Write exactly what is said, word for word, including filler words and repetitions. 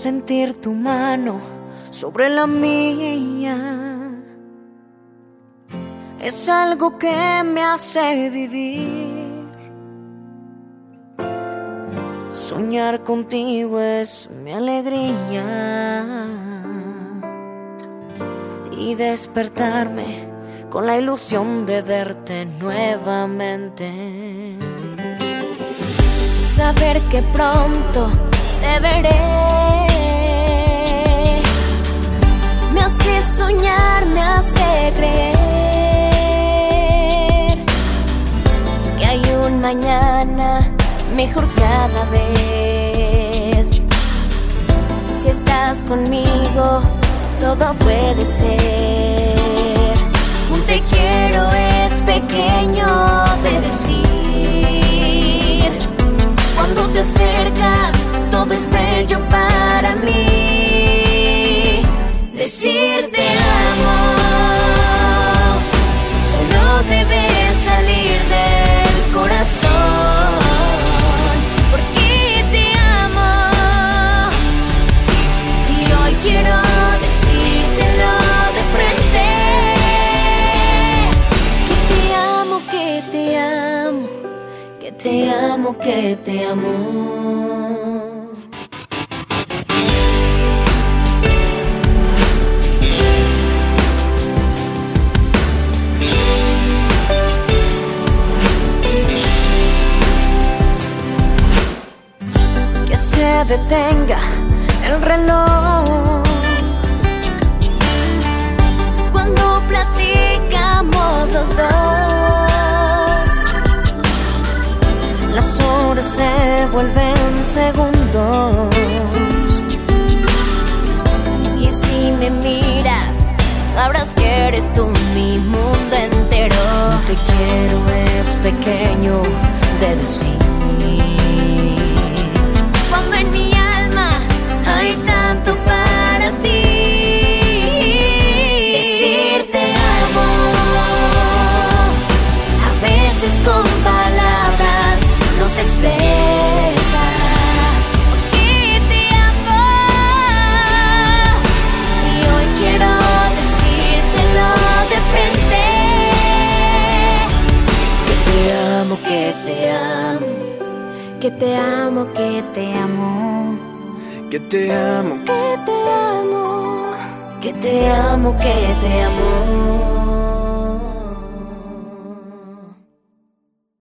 sentir tu mano sobre la mía es algo que me hace vivir. Soñar contigo es mi alegría y despertarme con la ilusión de verte nuevamente. Saber que pronto te veré me hace soñar, me hace creer que hay un mañana mejor cada vez. Si estás conmigo, todo puede ser. Un te quiero es pequeño de decir. Cuando te acercas, todo es bello para mí. Decir te amo solo debe salir del corazón, porque te amo y hoy quiero decírtelo de frente. Que te amo, que te amo, que te amo, que te amo. Se detenga el reloj cuando platicamos los dos. Las horas se vuelven segundos y si me miras sabrás que eres tú mi mundo entero. Te quiero es pequeño de decir. Cuando en mi alma hay tanto para ti. Decir te amo, a veces con palabras no se expresa. Porque te amo y hoy quiero decírtelo de frente. Que te amo, que te amo, que te amo, que te amo, que te amo, que te amo, que te amo, que te amo.